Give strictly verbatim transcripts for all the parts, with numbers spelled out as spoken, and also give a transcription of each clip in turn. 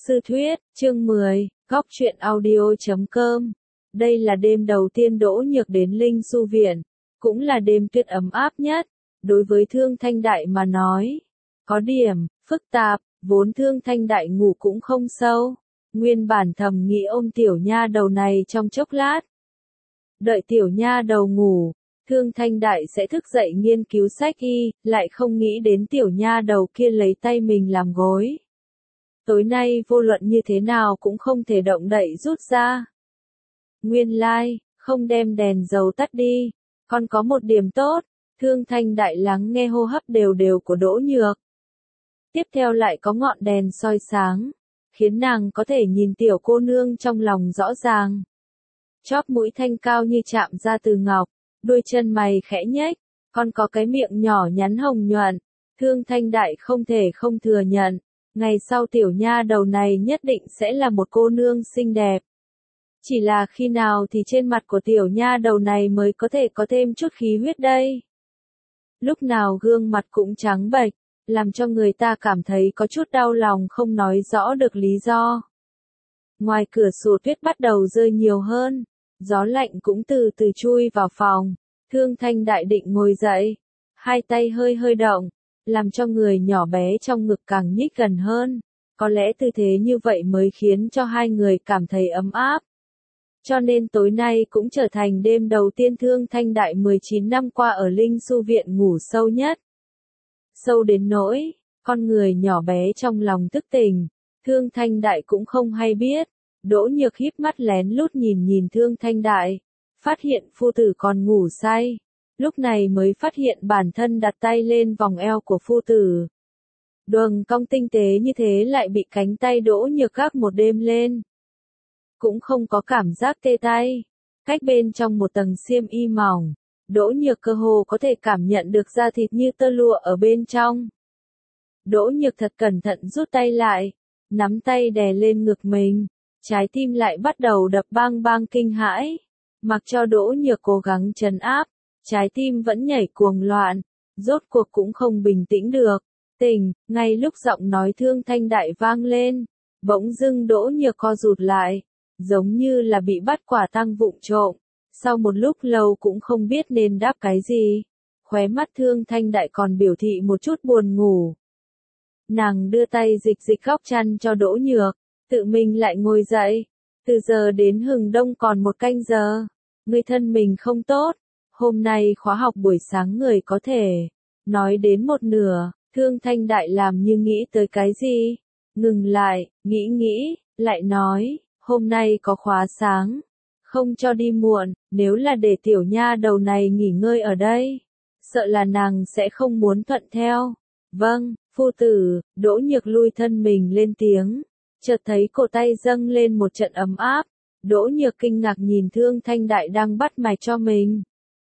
Sư thuyết, chương mười, góc truyện audio chấm com. Đây là đêm đầu tiên Đỗ Nhược đến Linh Su Viện, cũng là đêm tuyết ấm áp nhất, đối với Thương Thanh Đại mà nói. Có điểm, phức tạp, vốn Thương Thanh Đại ngủ cũng không sâu, nguyên bản thầm nghĩ ôm tiểu nha đầu này trong chốc lát. Đợi tiểu nha đầu ngủ, Thương Thanh Đại sẽ thức dậy nghiên cứu sách y, lại không nghĩ đến tiểu nha đầu kia lấy tay mình làm gối. Tối nay vô luận như thế nào cũng không thể động đậy rút ra. Nguyên lai, like, không đem đèn dầu tắt đi, còn có một điểm tốt, Thương Thanh Đại lắng nghe hô hấp đều đều của Đỗ Nhược. Tiếp theo lại có ngọn đèn soi sáng, khiến nàng có thể nhìn tiểu cô nương trong lòng rõ ràng. Chóp mũi thanh cao như chạm ra từ ngọc, đôi chân mày khẽ nhếch, còn có cái miệng nhỏ nhắn hồng nhuận. Thương Thanh Đại không thể không thừa nhận, ngày sau tiểu nha đầu này nhất định sẽ là một cô nương xinh đẹp. Chỉ là khi nào thì trên mặt của tiểu nha đầu này mới có thể có thêm chút khí huyết đây. Lúc nào gương mặt cũng trắng bệch, làm cho người ta cảm thấy có chút đau lòng không nói rõ được lý do. Ngoài cửa sổ tuyết bắt đầu rơi nhiều hơn, gió lạnh cũng từ từ chui vào phòng. Thương Thanh Đại định ngồi dậy, hai tay hơi hơi động, làm cho người nhỏ bé trong ngực càng nhích gần hơn. Có lẽ tư thế như vậy mới khiến cho hai người cảm thấy ấm áp. Cho nên tối nay cũng trở thành đêm đầu tiên Thương Thanh Đại mười chín năm qua ở Linh Su Viện ngủ sâu nhất. Sâu đến nỗi, con người nhỏ bé trong lòng thức tỉnh, Thương Thanh Đại cũng không hay biết. Đỗ Nhược híp mắt lén lút nhìn nhìn Thương Thanh Đại, phát hiện phu tử còn ngủ say. Lúc này mới phát hiện bản thân đặt tay lên vòng eo của phu tử. Đường cong tinh tế như thế lại bị cánh tay Đỗ Nhược gác một đêm lên. Cũng không có cảm giác tê tay. Cách bên trong một tầng xiêm y mỏng, Đỗ Nhược cơ hồ có thể cảm nhận được da thịt như tơ lụa ở bên trong. Đỗ Nhược thật cẩn thận rút tay lại, nắm tay đè lên ngực mình, trái tim lại bắt đầu đập bang bang kinh hãi. Mặc cho Đỗ Nhược cố gắng trấn áp, trái tim vẫn nhảy cuồng loạn, rốt cuộc cũng không bình tĩnh được. Tỉnh, ngay lúc giọng nói Thương Thanh Đại vang lên, bỗng dưng Đỗ Nhược co rụt lại, giống như là bị bắt quả tang vụng trộm. Sau một lúc lâu cũng không biết nên đáp cái gì, khóe mắt Thương Thanh Đại còn biểu thị một chút buồn ngủ. Nàng đưa tay dịch dịch góc chăn cho Đỗ Nhược, tự mình lại ngồi dậy. Từ giờ đến hừng đông còn một canh giờ, người thân mình không tốt, hôm nay khóa học buổi sáng người có thể. Nói đến một nửa, Thương Thanh Đại làm như nghĩ tới cái gì, ngừng lại, nghĩ nghĩ, lại nói, hôm nay có khóa sáng, không cho đi muộn, nếu là để tiểu nha đầu này nghỉ ngơi ở đây, sợ là nàng sẽ không muốn thuận theo. Vâng, phu tử. Đỗ Nhược lui thân mình lên tiếng, chợt thấy cổ tay dâng lên một trận ấm áp. Đỗ Nhược kinh ngạc nhìn Thương Thanh Đại đang bắt mạch cho mình.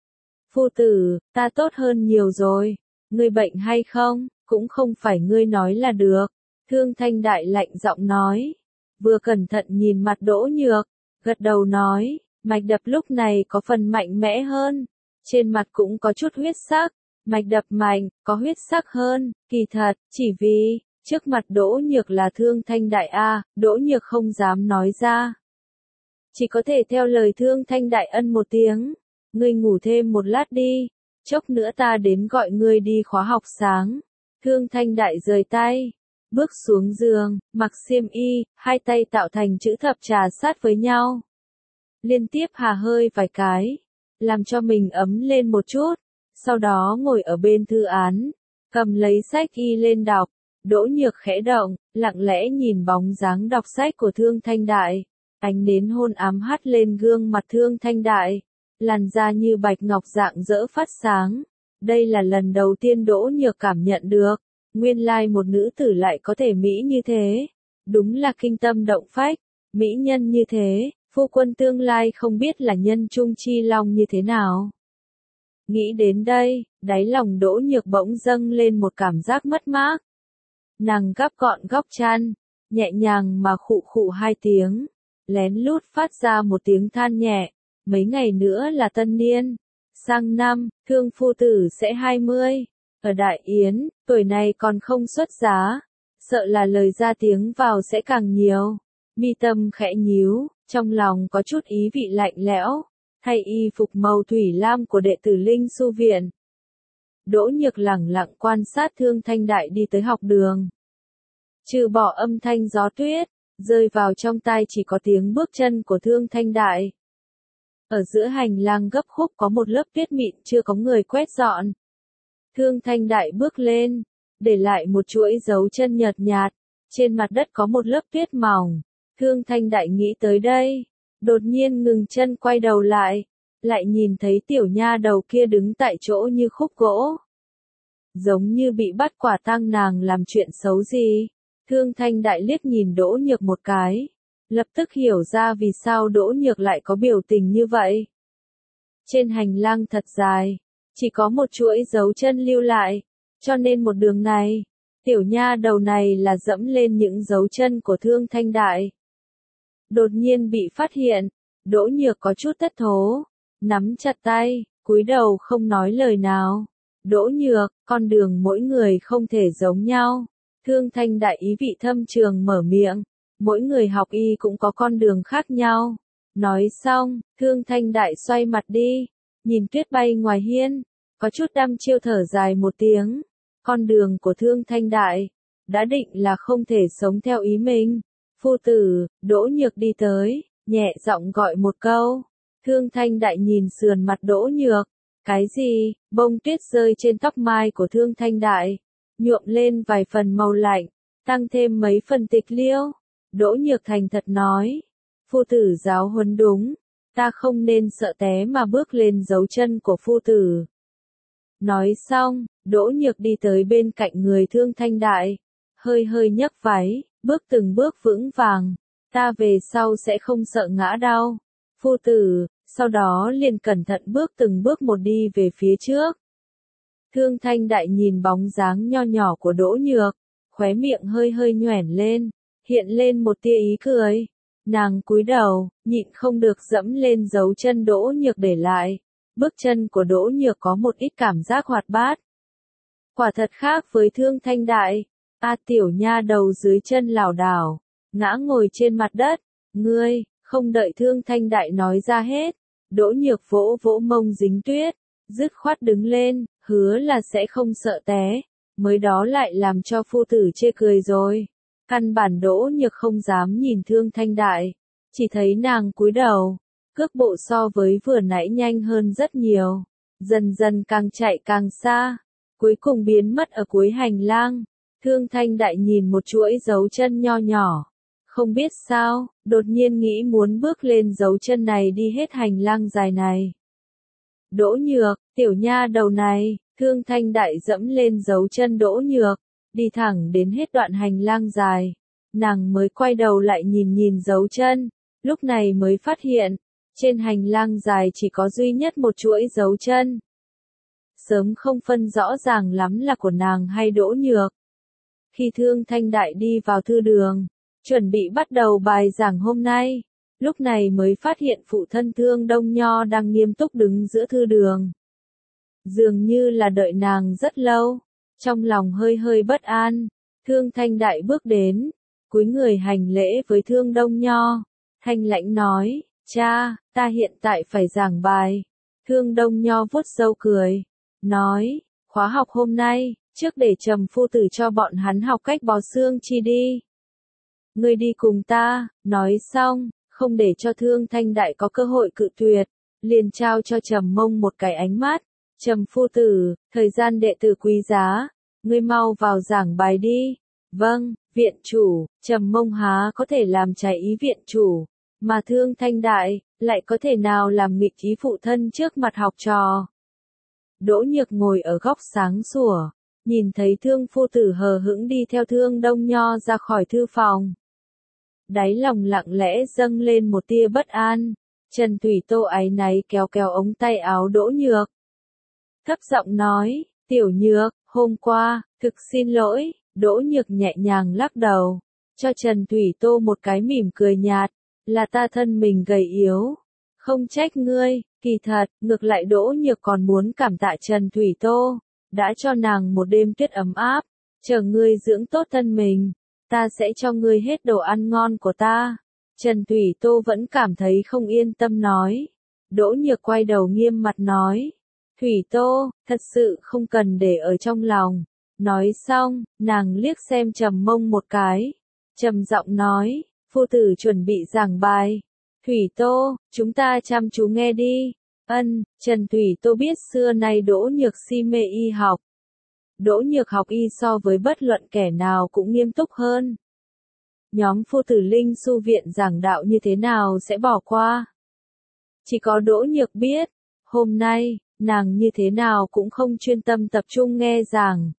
Phu tử, ta tốt hơn nhiều rồi, ngươi bệnh hay không, cũng không phải ngươi nói là được. Thương Thanh Đại lạnh giọng nói, vừa cẩn thận nhìn mặt Đỗ Nhược, gật đầu nói, mạch đập lúc này có phần mạnh mẽ hơn, trên mặt cũng có chút huyết sắc, mạch đập mạnh, có huyết sắc hơn, kỳ thật, chỉ vì, trước mặt Đỗ Nhược là Thương Thanh Đại a, Đỗ Nhược không dám nói ra. Chỉ có thể theo lời Thương Thanh Đại ân một tiếng, ngươi ngủ thêm một lát đi, chốc nữa ta đến gọi ngươi đi khóa học sáng. Thương Thanh Đại rời tay, bước xuống giường, mặc xiêm y, hai tay tạo thành chữ thập trà sát với nhau. Liên tiếp hà hơi vài cái, làm cho mình ấm lên một chút, sau đó ngồi ở bên thư án, cầm lấy sách y lên đọc. Đỗ Nhược khẽ động, lặng lẽ nhìn bóng dáng đọc sách của Thương Thanh Đại, ánh nến hôn ám hắt lên gương mặt Thương Thanh Đại, làn da như bạch ngọc rạng rỡ phát sáng. Đây là lần đầu tiên Đỗ Nhược cảm nhận được, nguyên lai một nữ tử lại có thể mỹ như thế, đúng là kinh tâm động phách, mỹ nhân như thế, phu quân tương lai không biết là nhân trung chi long như thế nào. Nghĩ đến đây, đáy lòng Đỗ Nhược bỗng dâng lên một cảm giác mất mát. Nàng gắp gọn góc chăn, nhẹ nhàng mà khụ khụ hai tiếng, lén lút phát ra một tiếng than nhẹ. Mấy ngày nữa là tân niên, sang năm, Thương phu tử sẽ hai mươi. Ở Đại Yến, tuổi này còn không xuất giá, sợ là lời ra tiếng vào sẽ càng nhiều. Mi tâm khẽ nhíu, trong lòng có chút ý vị lạnh lẽo, thay y phục màu thủy lam của đệ tử Linh Su Viện. Đỗ Nhược lẳng lặng quan sát Thương Thanh Đại đi tới học đường. Trừ bỏ âm thanh gió tuyết, rơi vào trong tai chỉ có tiếng bước chân của Thương Thanh Đại. Ở giữa hành lang gấp khúc có một lớp tuyết mịn chưa có người quét dọn. Thương Thanh Đại bước lên, để lại một chuỗi dấu chân nhợt nhạt, trên mặt đất có một lớp tuyết mỏng. Thương Thanh Đại nghĩ tới đây, đột nhiên ngừng chân quay đầu lại, lại nhìn thấy tiểu nha đầu kia đứng tại chỗ như khúc gỗ. Giống như bị bắt quả tang nàng làm chuyện xấu gì. Thương Thanh Đại liếc nhìn Đỗ Nhược một cái, lập tức hiểu ra vì sao Đỗ Nhược lại có biểu tình như vậy. Trên hành lang thật dài, chỉ có một chuỗi dấu chân lưu lại, cho nên một đường này, tiểu nha đầu này là dẫm lên những dấu chân của Thương Thanh Đại. Đột nhiên bị phát hiện, Đỗ Nhược có chút thất thố, nắm chặt tay, cúi đầu không nói lời nào. Đỗ Nhược, con đường mỗi người không thể giống nhau. Thương Thanh Đại ý vị thâm trường mở miệng, mỗi người học y cũng có con đường khác nhau. Nói xong, Thương Thanh Đại xoay mặt đi, nhìn tuyết bay ngoài hiên, có chút đăm chiêu thở dài một tiếng. Con đường của Thương Thanh Đại, đã định là không thể sống theo ý mình. Phu tử, Đỗ Nhược đi tới, nhẹ giọng gọi một câu. Thương Thanh Đại nhìn sườn mặt Đỗ Nhược. Cái gì? Bông tuyết rơi trên tóc mai của Thương Thanh Đại, nhuộm lên vài phần màu lạnh, tăng thêm mấy phần tịch liêu. Đỗ Nhược thành thật nói, phu tử giáo huấn đúng, ta không nên sợ té mà bước lên dấu chân của phu tử. Nói xong, Đỗ Nhược đi tới bên cạnh người Thương Thanh Đại, hơi hơi nhấc váy, bước từng bước vững vàng, ta về sau sẽ không sợ ngã đau. Phu tử, sau đó liền cẩn thận bước từng bước một đi về phía trước. Thương Thanh Đại nhìn bóng dáng nho nhỏ của Đỗ Nhược, khóe miệng hơi hơi nhoẻn lên, hiện lên một tia ý cười. Nàng cúi đầu, nhịn không được dẫm lên dấu chân Đỗ Nhược để lại. Bước chân của Đỗ Nhược có một ít cảm giác hoạt bát. Quả thật khác với Thương Thanh Đại. A tiểu nha đầu dưới chân lảo đảo, ngã ngồi trên mặt đất. Ngươi, không đợi Thương Thanh Đại nói ra hết, Đỗ Nhược vỗ vỗ mông dính tuyết, dứt khoát đứng lên, hứa là sẽ không sợ té, mới đó lại làm cho phu tử chê cười rồi. Căn bản Đỗ Nhược không dám nhìn Thương Thanh Đại, chỉ thấy nàng cúi đầu, cước bộ so với vừa nãy nhanh hơn rất nhiều, dần dần càng chạy càng xa, cuối cùng biến mất ở cuối hành lang. Thương Thanh Đại nhìn một chuỗi dấu chân nho nhỏ, không biết sao, đột nhiên nghĩ muốn bước lên dấu chân này đi hết hành lang dài này. Đỗ Nhược, tiểu nha đầu này, Thương Thanh Đại dẫm lên dấu chân Đỗ Nhược, đi thẳng đến hết đoạn hành lang dài. Nàng mới quay đầu lại nhìn nhìn dấu chân, lúc này mới phát hiện, trên hành lang dài chỉ có duy nhất một chuỗi dấu chân. Sớm không phân rõ ràng lắm là của nàng hay Đỗ Nhược. Khi Thương Thanh Đại đi vào thư đường, chuẩn bị bắt đầu bài giảng hôm nay, lúc này mới phát hiện phụ thân Thương Đông Nho đang nghiêm túc đứng giữa thư đường. Dường như là đợi nàng rất lâu, trong lòng hơi hơi bất an, Thương Thanh Đại bước đến, cúi người hành lễ với Thương Đông Nho, thanh lãnh nói, cha, ta hiện tại phải giảng bài. Thương Đông Nho vuốt râu cười, nói, khóa học hôm nay, trước để Trầm phu tử cho bọn hắn học cách bò xương chi đi. Ngươi đi cùng ta. Nói xong, không để cho Thương Thanh Đại có cơ hội cự tuyệt, liền trao cho Trầm Mông một cái ánh mắt. Trầm phu tử, thời gian đệ tử quý giá, ngươi mau vào giảng bài đi. Vâng, viện chủ. Trầm Mông há có thể làm trái ý viện chủ, mà Thương Thanh Đại lại có thể nào làm nghịch ý phụ thân trước mặt học trò. Đỗ Nhược ngồi ở góc sáng sủa, nhìn thấy Thương phu tử hờ hững đi theo Thương Đông Nho ra khỏi thư phòng. Đáy lòng lặng lẽ dâng lên một tia bất an. Trần Thủy Tô áy náy kéo kéo ống tay áo Đỗ Nhược, thấp giọng nói, tiểu Nhược, hôm qua, thực xin lỗi. Đỗ Nhược nhẹ nhàng lắc đầu, cho Trần Thủy Tô một cái mỉm cười nhạt, là ta thân mình gầy yếu, không trách ngươi. Kỳ thật, ngược lại Đỗ Nhược còn muốn cảm tạ Trần Thủy Tô, đã cho nàng một đêm tuyết ấm áp. chờ ngươi dưỡng tốt thân mình, ta sẽ cho ngươi hết đồ ăn ngon của ta. Trần Thủy Tô vẫn cảm thấy không yên tâm nói. Đỗ Nhược quay đầu nghiêm mặt nói. Thủy Tô, thật sự không cần để ở trong lòng. Nói xong, nàng liếc xem Trầm Mông một cái. Trầm giọng nói, phu tử chuẩn bị giảng bài. Thủy Tô, chúng ta chăm chú nghe đi. Ân, Trần Thủy Tô biết xưa nay Đỗ Nhược si mê y học. Đỗ Nhược học y so với bất luận kẻ nào cũng nghiêm túc hơn. Nhóm phu tử Linh Su Viện giảng đạo như thế nào sẽ bỏ qua. Chỉ có Đỗ Nhược biết, hôm nay, nàng như thế nào cũng không chuyên tâm tập trung nghe giảng.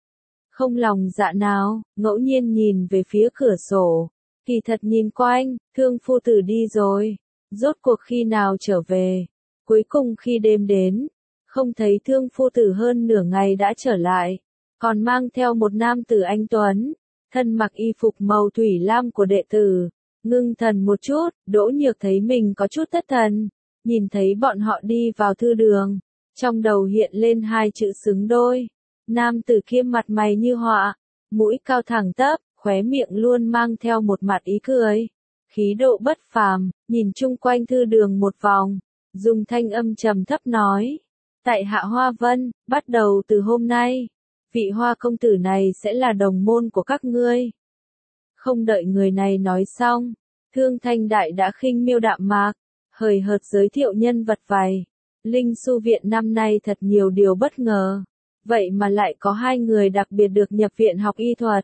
Không lòng dạ nào, ngẫu nhiên nhìn về phía cửa sổ, kỳ thật nhìn quanh, Thương phu tử đi rồi, rốt cuộc khi nào trở về. Cuối cùng khi đêm đến, không thấy Thương phu tử hơn nửa ngày đã trở lại, còn mang theo một nam tử anh tuấn, thân mặc y phục màu thủy lam của đệ tử. Ngưng thần một chút, Đỗ Nhược thấy mình có chút thất thần, nhìn thấy bọn họ đi vào thư đường, trong đầu hiện lên hai chữ xứng đôi. Nam tử kia mặt mày như họa, mũi cao thẳng tắp, khóe miệng luôn mang theo một mặt ý cười, khí độ bất phàm, nhìn chung quanh thư đường một vòng, dùng thanh âm trầm thấp nói: tại hạ Hoa Vân, bắt đầu từ hôm nay, vị Hoa công tử này sẽ là đồng môn của các ngươi. Không đợi người này nói xong, Thương Thanh Đại đã khinh miêu đạm mạc, hời hợt giới thiệu nhân vật vài. Linh Su Viện năm nay thật nhiều điều bất ngờ, vậy mà lại có hai người đặc biệt được nhập viện học y thuật.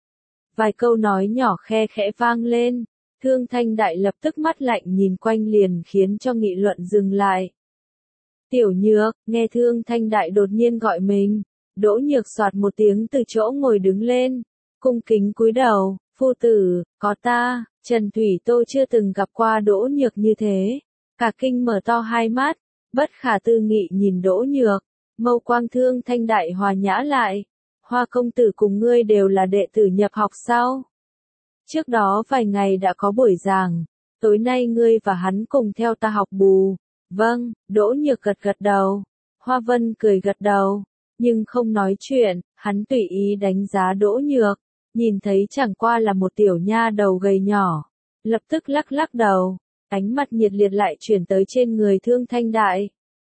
Vài câu nói nhỏ khe khẽ vang lên, Thương Thanh Đại lập tức mắt lạnh nhìn quanh liền khiến cho nghị luận dừng lại. Tiểu Nhược, nghe Thương Thanh Đại đột nhiên gọi mình, Đỗ Nhược soạt một tiếng từ chỗ ngồi đứng lên, cung kính cúi đầu, phu tử, có ta. Trần Thủy Tô chưa từng gặp qua Đỗ Nhược như thế, cả kinh mở to hai mắt, bất khả tư nghị nhìn Đỗ Nhược, mâu quang Thương Thanh Đại hòa nhã lại. Hoa công tử cùng ngươi đều là đệ tử nhập học sao? Trước đó vài ngày đã có buổi giảng, tối nay ngươi và hắn cùng theo ta học bù. Vâng, Đỗ Nhược gật gật đầu. Hoa Vân cười gật đầu, nhưng không nói chuyện, hắn tùy ý đánh giá Đỗ Nhược, nhìn thấy chẳng qua là một tiểu nha đầu gầy nhỏ, lập tức lắc lắc đầu, ánh mặt nhiệt liệt lại chuyển tới trên người Thương Thanh Đại.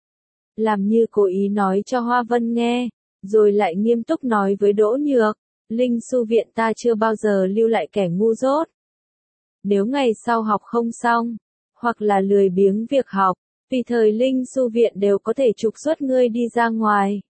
Làm như cố ý nói cho Hoa Vân nghe, rồi lại nghiêm túc nói với Đỗ Nhược, Linh Su Viện ta chưa bao giờ lưu lại kẻ ngu dốt. Nếu ngày sau học không xong, hoặc là lười biếng việc học, tùy thời Linh Su Viện đều có thể trục xuất ngươi đi ra ngoài.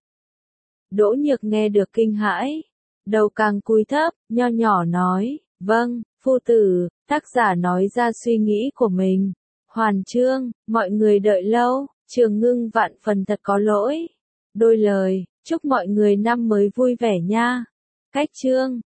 Đỗ Nhược nghe được kinh hãi, đầu càng cúi thấp, nho nhỏ nói, vâng, phu tử. Tác giả nói ra suy nghĩ của mình. Hoàn chương, mọi người đợi lâu, Trường Ngưng vạn phần thật có lỗi. Đôi lời, chúc mọi người năm mới vui vẻ nha. Cách chương.